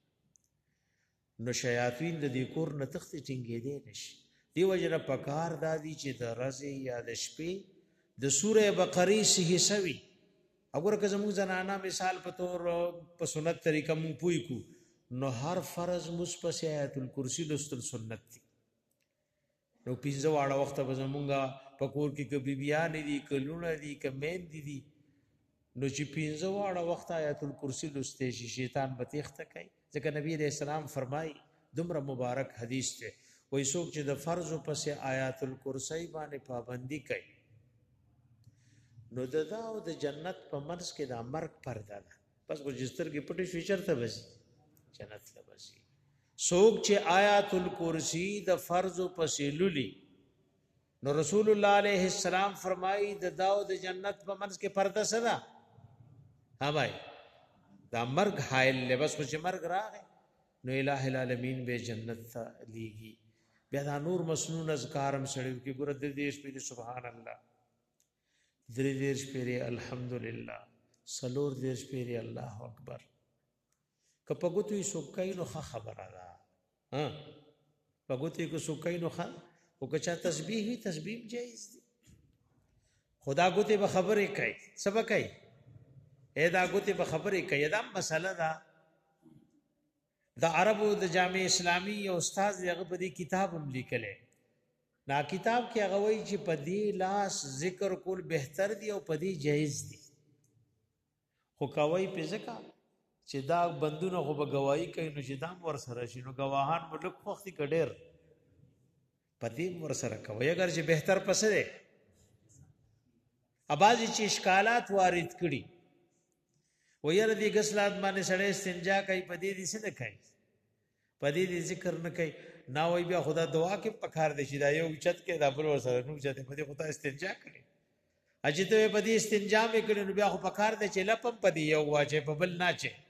نو شیاطین د دې کور نه تخت ټینګې دي نشي دی وجره پکار دادی چې د رزه یا د شپې د سوره بقره سه حصوي اگر که زموږ زنانا مثال په تور په سنت طریقه مونږ پوي کو نو هر فرض مصپس آیت الکرسی لستل سنت دي نو پینځه واړه وخت به زمونږه پکور کې کبي بیان دي کلونه دي کمین دي دي نو چې پینځه واړه وخت آیت الکرسی لسته شي شیطان به تخته کوي ځکه نبی رسول الله فرمای دومره مبارک حدیث ته وای څوک چې د فرض پسې آیات الکرسی باندې پابندي کوي نو ددا او د جنت په منځ کې د مرګ پرده ده بس رجستر کې پټي فیچر ته بس جنت ته بس څوک چې آیات الکرسی د فرض پسې لولي نو رسول الله علیه السلام فرمایي د داو د جنت په منځ کې پرده سره ها بھائی دا مرګ حائل لبس خو چې مرګ راغی نو الٰه العالمین به جنت ته لیږي بیا دا نور مسنون اذکارم سړیو کې ګور د دې شپې سبحان الله درې دې شپې الحمدلله سلور دې شپې الله اکبر کپګوتې سوکای نو خبره ده ها پګوتې کو سوکای نو ښه او کچا تسبیح وی تسبیح جایز دي خدا ګوتې به خبرې کوي سبا کوي اې دا ګوتې به خبرې کوي دا مسله ده د عربو د جامع اسلامی او استاد هغه په دې کتاب هم لیکلې نا کتاب کې هغه وایي چې په دې لاس ذکر کول بهتر دی او په دې جایز دي خو کوي په ځکه چې دا بندونه خو به گواہی کوي نو چې دا ور سره شي نو گواهان ملک وختي کډیر پدې ور سره کوي اگر چې بهتر پسه ده اباځي چې اشکالات وارد کړي وير دي غسلات باندې سړې استنجا کوي پدې دي څه نه کوي پدې دي ذکر نه کوي نا وای بیا خدا دعا کې پکار دي چې دا یو چت کې دا بل ور سره نو چته پدې خدا استنجا کوي اجته پدې استنجا مې کړي نو بیا خو پکار دي چې لپم پدې یو واچې په بل نه چي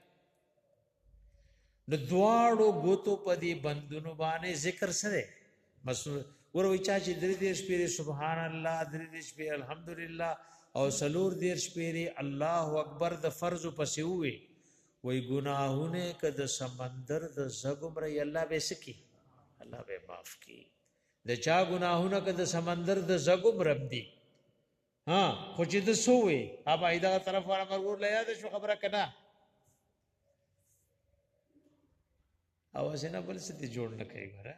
نو دواړو غوتو پدې بندونو باندې ذکر سره مسو ور وچا چې درې دې شپې سبحان الله درې دې شپې الحمدلله او سلور دې شپې الله اکبر د فرض پسې وي وای ګناهونه کده سمندر د زګمر الله به سکی الله به معاف کی د چا ګناهونه کده سمندر د زګمر دي ها خو چې د سوې اب ایدا طرف ولا مرګور لا یاد شو خبره کنا او اسنه بل څه جوړ نه کوي غره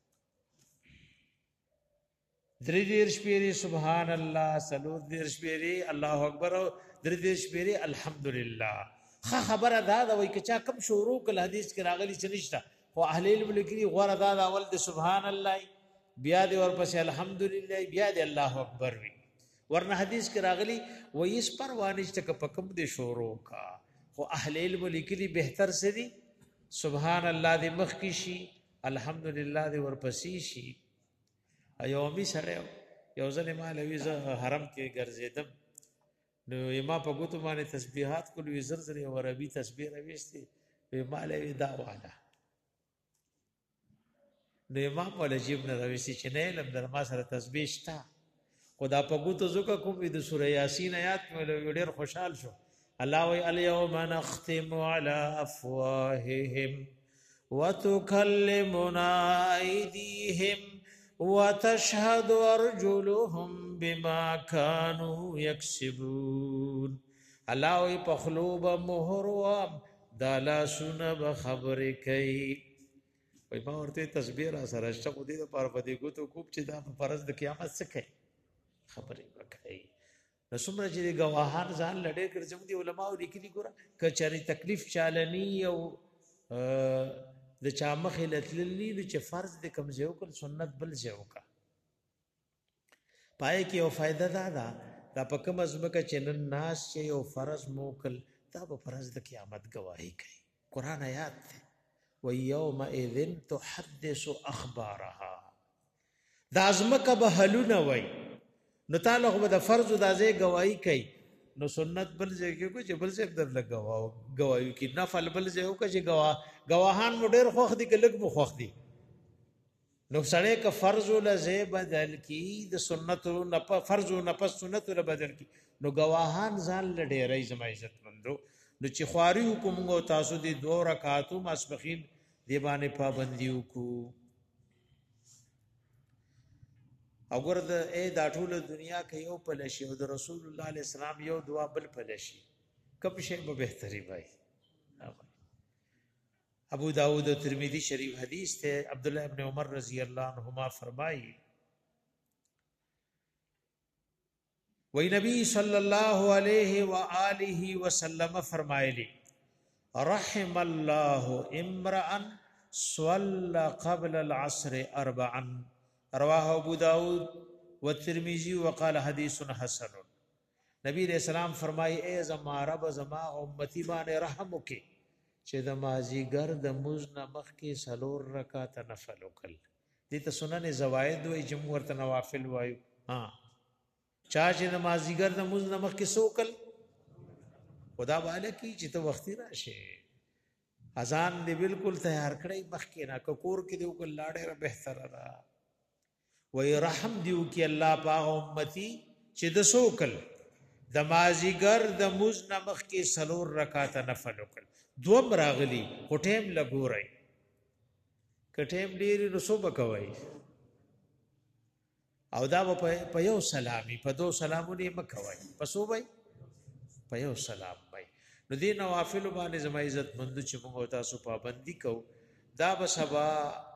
درې دې شپې سبحان الله سلور دې شپې الله اکبر درې دې شپې الحمدلله خا خبره دا دا وای کچا کم شروع کل حدیث کې راغلی چې نشته خو اهل علم لیکلي غوړه دا اول د سبحان الله بیا دې ورپسې الحمدلله بیا دې الله اکبر وی ورنه حدیث کې راغلی وای اس پروانه چې کپکم دې شروع کا خو اهل علم لیکلي بهتر سدي سبحان الله دې مخ کی شي الحمدلله دې ورپسې شي ایومی سره یو ځل مال وی ز حرم کې ګرځیدم نو ما په ګوتو باندې تسبیحات کول وی زر زر او عربي تسبیح راويستي وی مال وی دا والا نو ما په لجیب نه راويستي چې نه لم در ما سره تسبیح شتا خدا په ګوتو زکه کوم د سوره یاسین آیات مې ډېر خوشحال شو الله وی الیوم نختم علی افواههم وتکلمنا ایدیهم وتشهد ارجلهم بما كانوا يكسبون الله وي پخلوب مهر و دالا سن بخبر کوي وي ما ورته تسبیح را سره شته دې پر پدې کو ته کوب چې دا فرض د قیامت څخه کوي خبرې وکړي نو څومره چې گواهان ځان لړې کړ چې دي علماء لیکلي ګوره کچاري تکلیف چالنی او د چا مخې لتللی د چې فرض د کمزیو کول سنت بل ځای وکا پای کې یو فائدہ دا ده دا په کوم ازمکه چې نن ناس چې یو فرض موکل دا په فرض د قیامت گواهی کوي قران آیات ده و یوم اذن تحدث اخبارها دا ازمکه به حلونه وای نو تعالی خو د فرض د ځای گواهی کوي نو سنت بل ځای کې کو چې بل ځای در لګاو گواہی کې نفل بل ځای او چې گواه گواهان مو ډېر خوخ دي کې لګ مو خوخ دي نو سړی ک فرض له ځای بدل کی د سنت نه په فرض نه په سنت له بدل کی نو گواهان ځان له ډېرې زما عزت مندو نو چې خواري حکم او تاسو دي دوه رکعاتو مسبخین دی باندې پابندي وکړو اگر د اے دا ټول دنیا کې یو پلشي او د رسول الله علیه السلام یو دعا بل پلشي کب شی به بهتري وای ابو داود و ترمذی شریف حدیث ته عبد الله ابن عمر رضی اللہ عنہما فرمائی وی نبی صلی اللہ علیہ وآلہ وسلم فرمائے لی رحم اللہ امرأن صلى قبل العصر اربعا رواه ابو داود والترمذي وقال حديث حسن. نبی علیہ السلام فرمائی اے زما رب زما امتی باندې رحم وکي چې د مازیګر د مز نه مخکې سلور رکعات نفل وکړي. دې ته سنن زوائد وای جمهور ته نوافل وایو. ها چا چې د مازیګر د مز نه مخکې سوکل خدا والا کی چې ته وختي راشه اذان دې بالکل تیار کړی مخکې نه ککور کې دی وکړ لاړه را بهتر را وای رحم دیو کې الله پاک امتی چې د سوکل د مازیګر د مز نمخ کې سلور رکعات نفل وکړ. دوم راغلی کوټیم لګورای کټیم ډیر رسو بکوي او دا په یو سلامي په دو سلامونه مکوي پسو وای په یو سلام وای. نو دې نوافل باندې زما عزت مند چې موږ تاسو پابندي کو دا به سبا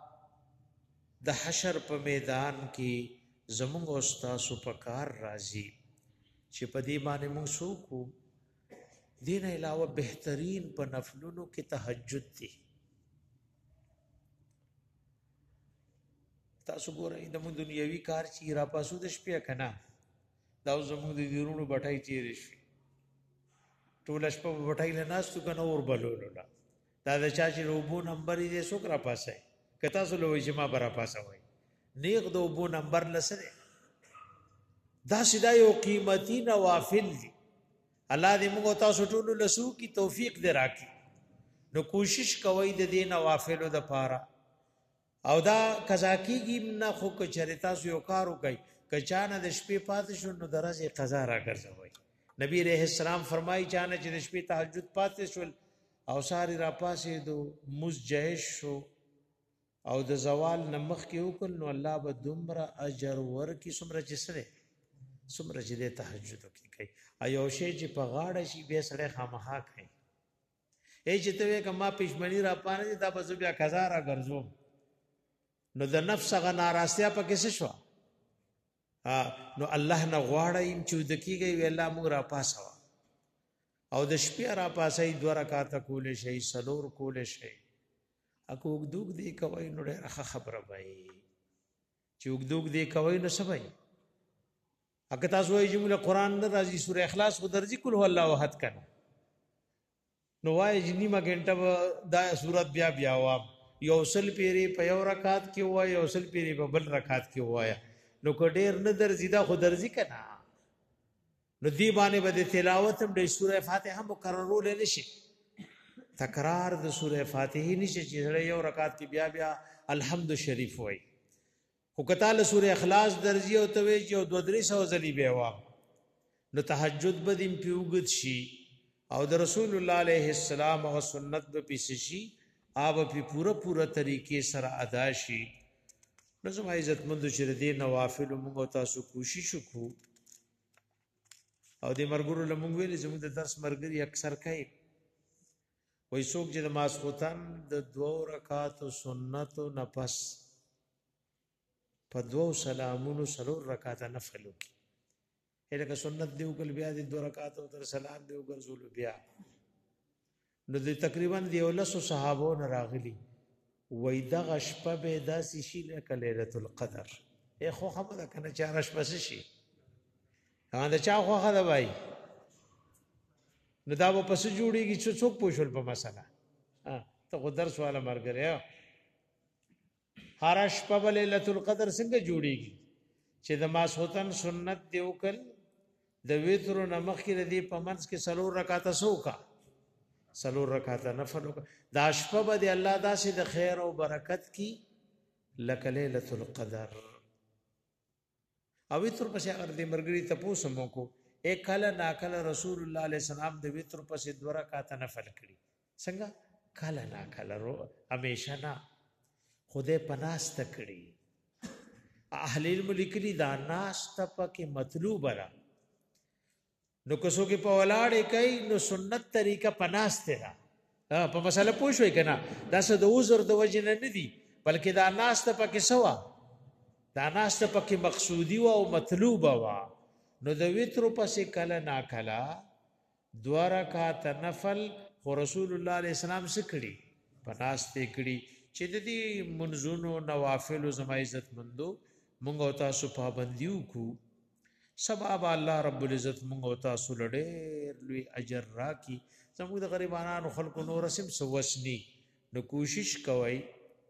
د حشر په میدان کې زموږ استاد په کار راځي چې په دې باندې موږ سوکو. دین علاوه بهترین په نفلونو کې تهجد دی. تاسو ګورئ د موږ دنیوي کار چې را پاسو د شپې کنه دا زموږ د دیرونو بټای چیرې شي ټول شپه بټای له ناستو کنه اور بلولو دا د چا چې روبو نمبر یې څوک را پاسه کتا سو لوي چې ما برا پاسه وای نیغ د وبو نمبر لسره دا سیدا یو قیمتي نوافل دي. الله دې موږ تاسو ټول لسو کی توفیق دې راکړي. نو کوشش کوئ د دې نوافلو د پاره او دا قضا کیږي نه خو کچریتا سو یو کار وکي کچانه د شپې پاتې شو نو درځي قضا را ګرځوي. نبی رحم السلام فرمایي چانه چې د شپې تهجد پاتې شول او ساری را پاسې دو مزجهش شو او د زوال نمخ کې وکړ نو الله به دومره اجر ورکړي څومره چې سره څومره چې د تهجد کوي. ایو شی چې په غاړه شي به سره خامخا کوي ای چې ته کما پښمنی را پانه دا به بیا قضا را ګرځو نو د نفس غ ناراستیا پکې څه شو نو الله نه غواړم چې د کیږي ویلا موږ را پاسو او د شپې را پاسې دوه رکعات کول شي سلور کول شي اكو وګدوګ دی کوي نو ډېر خبره وای چې وګدوګ دی کوي نو سبای اګه تاسو وایي جمله قران نه راځي سوره اخلاص خو درځي کول هو الله احد کنه نو وایي چې نیمه غنټه دا سورت بیا بیا وا یو سل پیری په یو رکعت کې وای یو سل پیری په بل رکعت کې وای نو کډیر نه درځي دا خو درځي کنه نو دی باندې به تلاوت هم د سوره فاتحه مکررول نشي تکرار د سوره فاتحه نشي چې یو رکعت کې بیا بیا الحمد شریف وای خو کتاله سوره اخلاص درځي او ته وی چې دو درې سو ځلی به وا نو تهجد بدیم پیوګد شي او د رسول الله علیه السلام او سنت به پیس شي آب په پورا پورا طریقې سره ادا شي. نو زما عزت مند چې دې نوافل موږ تاسو کوشش وکړو او دې مرګورو لمونږ ویل زموږ د درس مرګري اکثر کوي وای څوک چې د ماسخوتن د دوه رکعاتو سنت او نفس په دوه سلامونو سلور رکعات نفل وکي الکه سنت دیو کل بیا د دوه رکعات او تر سلام دیو ګرځول بیا نو د تقریبا دی ولس صحابو نه راغلي وای دغه شپه به داسې شي لکه ليله القدر اے خو خبره کنه چاره شپه شي دا چا خو خدا وای نو دا په څه جوړیږي چې څوک پوښول په مسله ها ته خو درس والا مرګره هر شپه په ليله القدر څنګه جوړیږي چې د ماسوتن سنت دیو کل د ویترو نمخ کې دی په منځ کې سلور رکعات سوکا سلور رکعات نفل دا شپه به دی الله داسې د خیر او برکت کی لکه ليله القدر او ویتر پسې اگر د مرګري تاسو مو کو ایک کله ناکله رسول الله علیه السلام د ویتر پسې دوه رکعات نفل کړي څنګه کله ناکله رو همیشه نه خدای پناست کړي اهل علم لیکلي دا ناست پکې مطلوب را نو کسو کې په ولاړې کوي نو سنت طریقه پناست را په مسله پوښوي کنه دا څه د عذر د وجه نه ندي بلکې دا ناست پکې سوا دا ناست پکې مقصودی او مطلوب وا نو د وتر پسې کله نا کله دوه رکعات نفل خو رسول الله علیه السلام سکړي پناست کړي چې د دې منځونو نوافل زما عزت مندو مونږ او تاسو پابندیو کو سبب الله رب العزت مونږ او تاسو لډېر لوی اجر راکي زموږ د غریبانو خلکو نور سم سوسني نو کوشش کوئ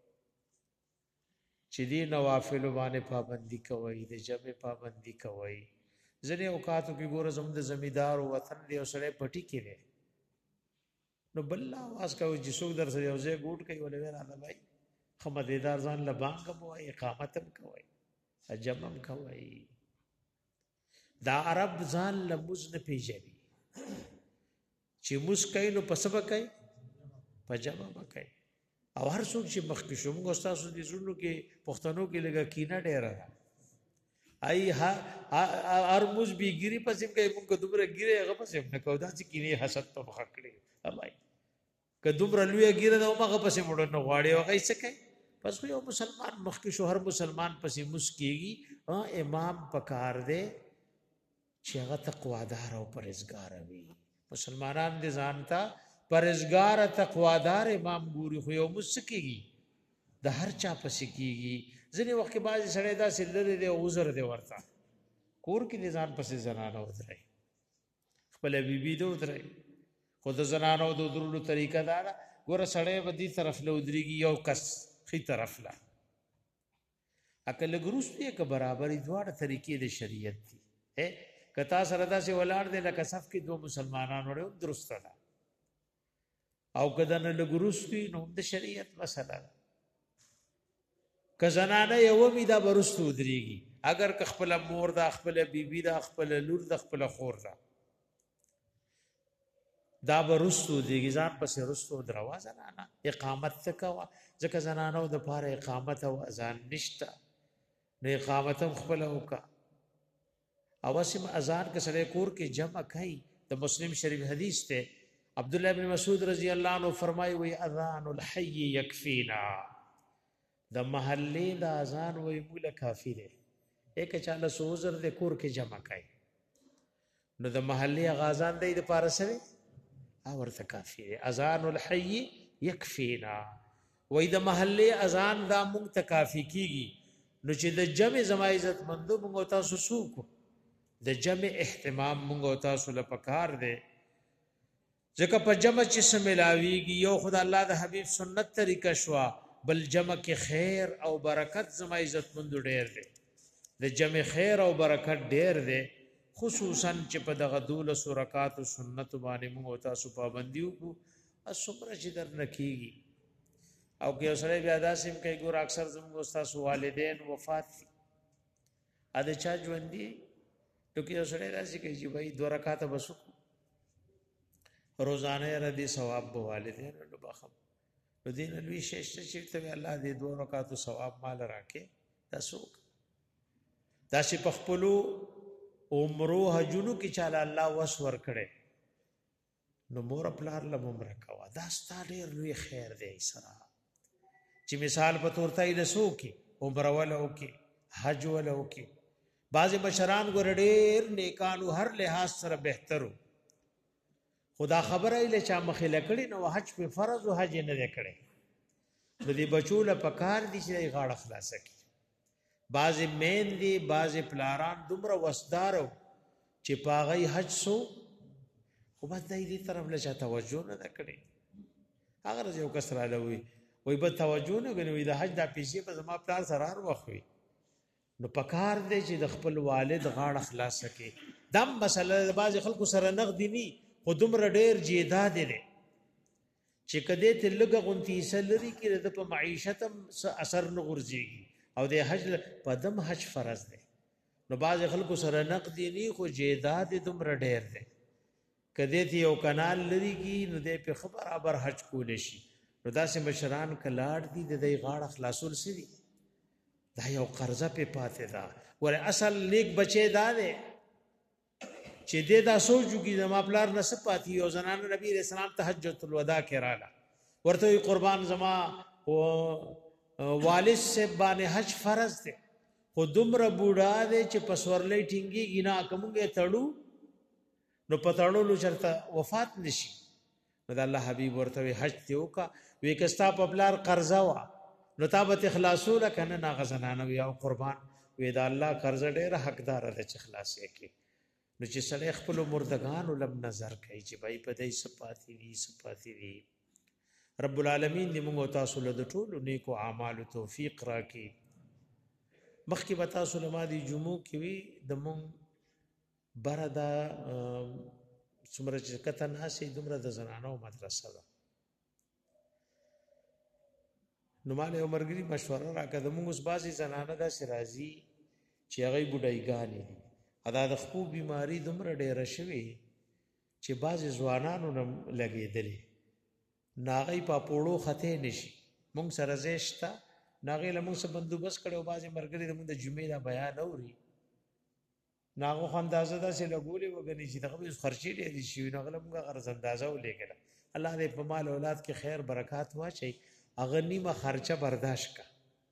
چې دې نوافل باندې پابندي کوئ د جمع پابندي کوئ ځنې اوقاتو کې ګوره زموږ د زمیدار وطن دی او سړی پټي کې دی نو بل आवाज کوي چې څوک در سره یو ځای ګوټ کوي ولې راځه بھائی خمدیدار ځان لبانګ کوي اقامت هم کوي جمع هم کوي دا عرب ځان لمز نه پیژني چې موږ کوي نو پس به کوي په جمع به کوي او هر څوک چې مخکې شو موږ تاسو دې زړونو کې پښتنو کې لګا کینه ډېره ده ای هر موږ به ګيري پسې کوي موږ دومره ګيري هغه پسې نه کوو دا چې کینه حسد په مخ کړی بھائی که دومره لوی ګيره دا هغه پسې مړ نه غواړي هغه څه کوي پس یو مسلمان مخکې شو هر مسلمان پسې مسکیږي امام پکار دی چې هغه تقوادار او پرهیزګار وي مسلمانان دې ځانتا پرهیزګار تقوادار امام ګوري خو یو مسکیږي د هر چا پسې کیږي ځنې وخت کې بعضې سړی داسې لرې دی عذر دی ورته کور کې دې ځان پسې زنانه ودرئ خپله بیبي دې ودرئ خو د زنانو د ودرولو طریقه دا ده ګوره سړی به دې طرف له ودرېږي یو کس ښي طرف له اکه لږ وروسته یې که برابرې دواړه طریقې د شریعت دي که تا سره داسې ولاړ دی لکه صف کې دوه مسلمانان وړی هم درسته ده او که دنه لږ وروسته وي نو هم د شریعت مسله ده که زنانه یوه وي دا به وروسته ودرېږي اگر که خپله مور ده خپله بیبي ده خپله لور ده خپله خور ده دا به وروسته ودرېږي ځان پسې وروسته ودروه زنانه اقامت څه کوه ځکه زنانو دپاره اقامت او اذان نشته نو اقامت هم خپله وکړه او اسم اذان که سړی کور کې جمع کوي د مسلم شریف حدیث ته عبدالله بن مسعود رضی الله عنه فرمایي وی اذان الحي یکفینا د محلې د اذان وی مولا کافی دی یک چاله سوزر د کور کې جمع کوي نو د محلې اذان دی د پاره سره او ورته کافی دی اذان الحي یکفینا وی د محلې اذان دا مونږ ته کافی کیږي نو چې د جمع زما عزت مندو مونږ تاسو سوکو د جمع اهتمام مونږ تاسو له پکار دی ځکه په جمع چې سملاویږي یو خدای الله د حبیب سنت طریقه شوا بل جمع کې خیر او برکت زما عزت مندو ډیر دی د جمع خیر او برکت ډیر دی خصوصا چې په دغه دولس رکعات سنت باندې مونږ تاسو پابندي وکړو څومره چې در نه کیږي او که سره بیا داسې کوي ګور اکثر زموږ تاسو والدین وفات دي ا د چا ژوند دي نو کې سره داسې کوي چې وای دوه رکعات بس روزانه را دي ثواب به والدین نو بخم نو دین لوی شش چې ته الله دې دوه رکعات ثواب مال راکې تاسو داسې پخپلو عمرو حجونو کې چاله الله وس ور کړي نو مور پلار له عمره کوا دا ستاره لوی خیر دی سره چې مثال په تور ته لسو کې عمره ولو کې حج ولو کې بعض مشران ګور ډېر نیکانو هر لحاظ سره بهترو خدا خبره له چا مخې لکړي نو حج په فرض او حج نه لکړي د دې بچو له پکار دي چې غاړه خلاص کړي بعض مین دي بعض پلاران دومره وسدارو چې پاغي حج سو خو بس دې طرف له چا توجه نه کړي اگر یو کس را لوي وای به توجه نه غنوي د حج د پیسې په زما پلار سره وروي نو پکار دی چې د خپل والد غاړه خلاص کړي دم مسله بعض خلکو سره نقدي ني خو دومره ډېر جیداد دي چې کده ته لګه غونتی سلري کې د په معیشت اثر نه غورځيږي او د حج په دم حج فرض دی نو بعض خلکو سره نقدي ني خو جیداد دومره ډېر دي کده ته یو کانال لري کې نو د په خبر ابر حج کول شي نو داسې مشران کلاړ دي د دې غاړه خلاصول سي دا یو قرضه په پاتې ده ور اصل نیک بچي دا ده چې دې دا سوچو کې زما پلار نه سپاتی او زنان نبی رسول الله تهجد الوداع کړه ورته قربان زما والد سے باندې حج فرض ده خو دومره بوډا ده چې پسورلې ټینګي گنا کومګه تړو نو پتاړو چرته وفات نشي نو الله حبيب ورته حج ته وکا وې کستا په پلار قرضه وا نو تابت اخلاصو لکنه نا غزنانو یا قربان وې دا الله قرض ډېر حقدار دی چې خلاصې کې نو چې سړی خپل مردگانو لم نظر کوي چې بای په دې صفاتی دي صفاتی دي رب العالمین دې موږ تاسو له ټولو نیکو اعمالو توفیق راکړي مخکې به تاسو له ما دي جمعو کې وي د مونږ بره دا څومره چې کته ناسې دومره د زنانو مدرسه ده نو مال یو مرګري مشوره راکړه د موږ اوس بعضې زنانه داسې راځي چې هغوی بوډایګانې دي ادا د خپو بیماري دومره ډېره شوې چې بعضې ځوانانو نه لګېدلې نو هغوی په پوړو ختې نه شي موږ سره ځای شته نو هغې له موږ څه بندوبست کړی او بعضې ملګري د موږ د جمعې دا بیان اوري نو هغو خو اندازه داسې لګولې وګڼي چې دغه به خرچې ډېرې شوي نو هغه له موږ غرض اندازه ولېږله الله دې په مال اولاد کې خیر برکات واچوي هغه نیمه خرچه برداشت کا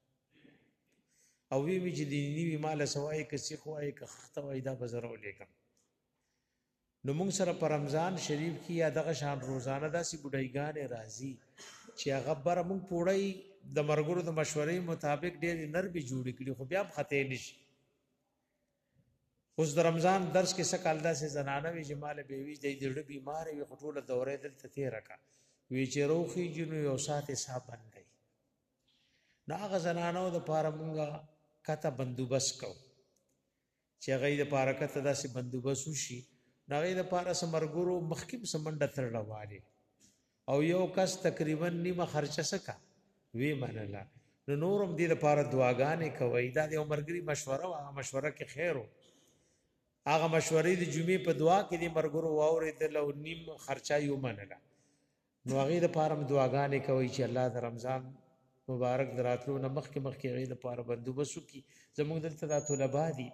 او وی می چې د نیوی مال سوای که سیخ وای که خخته وای دا بزرو لیکم نو موږ سره په رمضان شریف کې یا دغه شان روزانه داسې بډایګانې راځي چې هغه بره موږ پوړی د مرګرو د مشورې مطابق ډېر نرمي جوړې کړي خو بیا هم خطې نشي اوس د رمضان درس کې څه کال داسې زنانه وي چې مال به وي د زړه بیمار وي خو ټوله دورې دلته تېره کا وی چې روخیږي نو یو ساعت حساب بندوي نو هغه زنانو دپاره مونږه کته بندوبست کوو چې هغوی دپاره کته داسې بندوبست وشي نو هغوی دپاره څه ملګرو مخکې هم څه منډه ترړه والې او یو کس تقریبا نیمه خرچه څه کا وی منله نو نور هم دې دپاره دعاګانې کوئ دا د یو ملګري مشوره وه هغه مشوره کې خیر و هغه مشورې د جمعې په دعا کې دې ملګرو واورېدله او نیم خرچه یې ومنله نو هغې دپاره هم دعاګانې کوئ چې الله د رمضان مبارک د راتلو نه مخکې مخکې هغې دپاره بندوبست وکړي زموږ دلته دا طلبا دي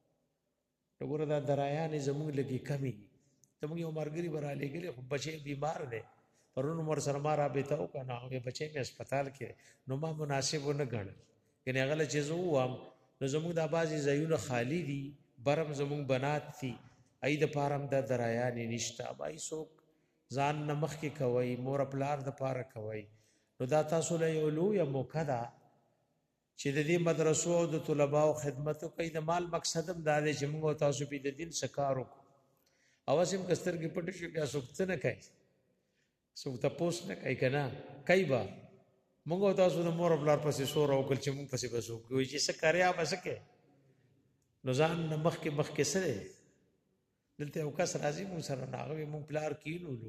نو ګوره دا درایانې زموږ لږې کمې دي زموږ یو ملګري به رالېږلی خو بچی بیمار دی پرون هم ورسره ما رابطه وکړه نو هغې بچی مې هسپتال کې نو ما مناسب ونه ګڼل یعنې هغه له چې زه ووایم نو زموږ دا بعضې ځایونه خالي دي برم زموږ بنات دي هغې دپاره هم دا درایانې نشته بای څوک ځان نه مخکې کوئ مور پلار دپاره کوئ نو دا تاسو له یو لویه موقع ده چې د دې مدرسو او د طلباو خدمت وکړئ د مال مقصد هم دا دی چې موږ او تاسو پې د دین څه کار وکړو اوس هم که سترګې پټې شوې بیا څوک څه نه کوي څوک تپوس نه کوي که نه کوي به موږ او تاسو د مور پلار پسې سور وکړل چې موږ پسې به څوک وایي چې څه کاریا به څه کوې نو ځان نه مخکې مخکې څه دی دلته یو کس راځي موږ سره نو هغه موږ پلار کینولو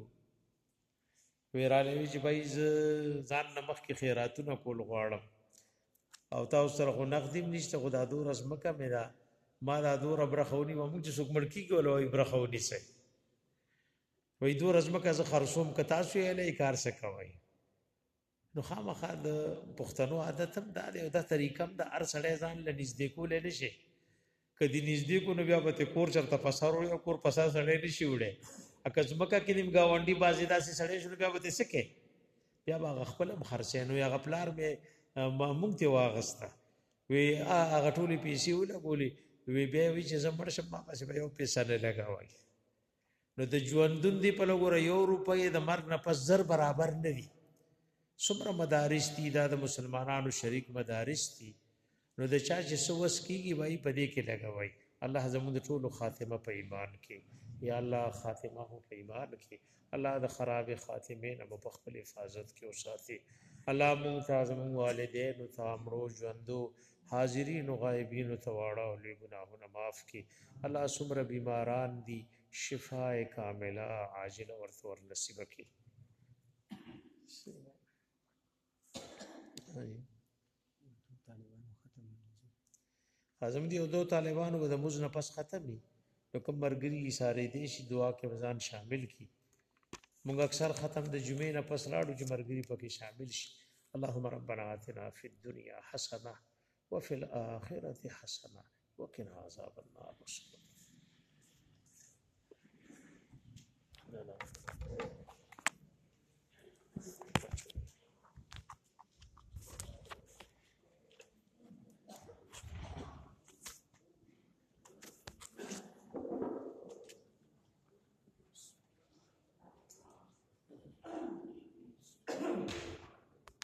وی رالی چې بھائی ځان نه مخکې خیراتونه کول غواړم او تاسو سره خو نقد هم نشته خو دا دوره ځمکه مې ده ما دا دوره برخه ونیوه موږ چې څوک مړ کېږي وله وایي برخه ونیسئ وایي دوره ځمکه زه خرڅوم که تاسو یې هلی کار څه کوئ نو خامخا د پښتنو عادت هم دا دی او دا طریقه هم د هر سړی ځان له نږدې کولی نه شي که دې نږدې کو نو بیا به ترې کور چېرته پسار وړي او کور پسار سړی نه شي وړی که ځمکه کې دې ګاونډي بعضې داسې سړی شو نو بیا به ترې څه کوې بیا به هغه خپله هم خرڅوي نو هغه پلار مې موږ ترې واخېسته وی هغه ټولې پیسې ولګولې وی بیا یې وایي چې زه مړ شم ما پسې به یو پیسه نه لګوئ نو د ژوندون دی په لګوره یو روپۍ د مرګ نه پس زر برابر نه دي څومره مدارس دي دا د مسلمانانو شریک مدارس دي نو د چا چې څه وس کېږي وایي په دې کې لګوئ الله زموږ د ټولو خاتمه په ایمان کې یا الله خاتمه مو په ایمان کې الله د خراب خاتمې نه مو په خپل حفاظت کې وساتي الله مونږ ته زموږ والدینو ته مړو ژوندو حاضرینو غایبینو ته واړه او لوی ګناهونه معاف کړي الله څومره بیماران دي شفای کامله عاجله ورته ور نصیبه کړي اعظم دی او دو طالبانو به د مونځ نه پس ختم وي نو کوم ملګري ایسارې دی شي دعا کې به ځان شامل کړي مونږ اکثر ختم د جمعې نه پس لاړو چې ملګري پکې شامل شي اللهم ربنا آتنا فی الدنیا حسنه وفي الآخرة حسنه وقنا عذاب النار.